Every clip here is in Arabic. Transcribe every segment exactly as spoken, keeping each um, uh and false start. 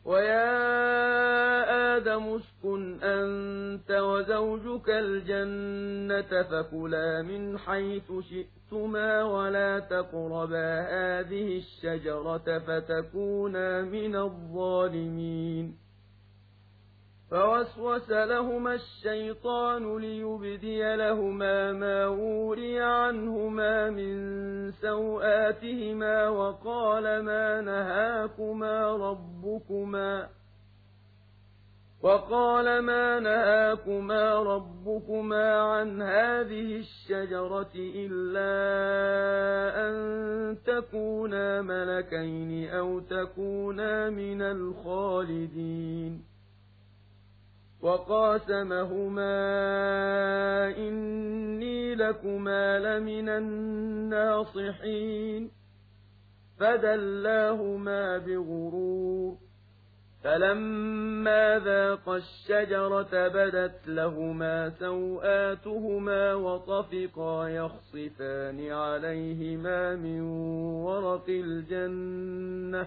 ويا آدم اسكن أنت وزوجك الجنة فكلا من حيث شئتما ولا تقربا هذه الشجرة فتكونا من الظالمين فوسوس لهما الشيطان ليبدي لهما ما وري عنهما من سوآتهما وقال ما نهاكما ربكما وقال ما نهاكما ربكما عن هذه الشجرة إلا أن تكونا ملكين أو تكونا من الخالدين وقاسمهما إني لكما لمن الناصحين فدلاهما بغرور فلما ذاقا الشجرة بدت لهما سوآتهما وطفقا يخصفان عليهما من ورق الجنة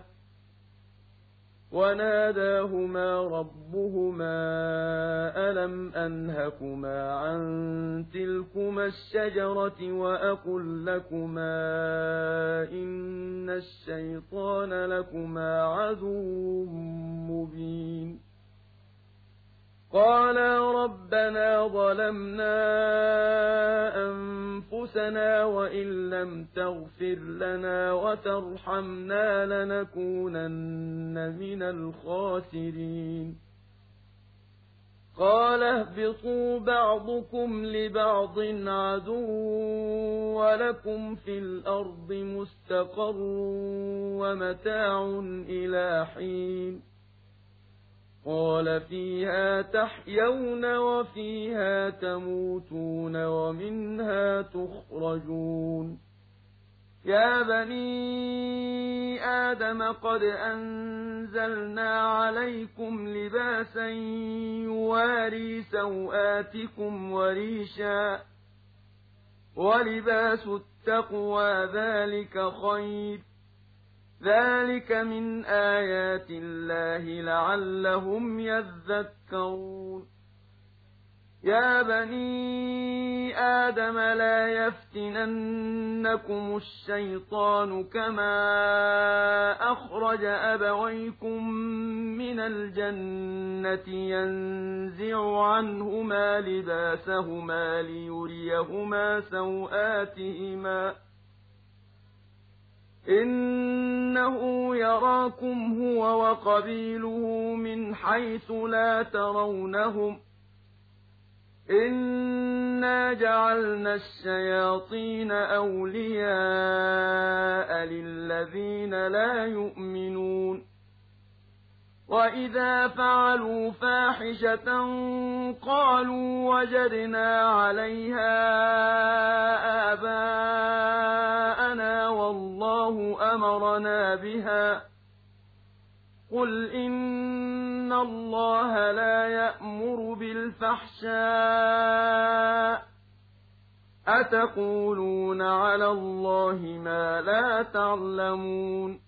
وناداهما ربهما ألم أنهكما عن تلكما الشجرة وأقل لكما إن الشيطان لكما عدو مبين قالا ربنا ظلمنا أنفسنا وإن لم تغفر لنا وترحمنا لنكونن من الخاسرين قال اهبطوا بعضكم لبعض عدو ولكم في الأرض مستقر ومتاع إلى حين قال فيها تحيون وفيها تموتون ومنها تخرجون يا بني آدم قد أنزلنا عليكم لباسا يواري سوآتكم وريشا ولباس التقوى ذلك خير ذلك من آيات الله لعلهم يذكرون يا بني آدم لا يفتننكم الشيطان كما أخرج أبويكم من الجنة ينزع عنهما لباسهما ليريهما سوآتهما إنه يراكم هو وقبيله من حيث لا ترونهم إنا جعلنا الشياطين أولياء للذين لا يؤمنون وإذا فعلوا فاحشة قالوا وجدنا عليها آباءنا والله أمرنا بها قل إن الله لا يأمر بالفحشاء أتقولون على الله ما لا تعلمون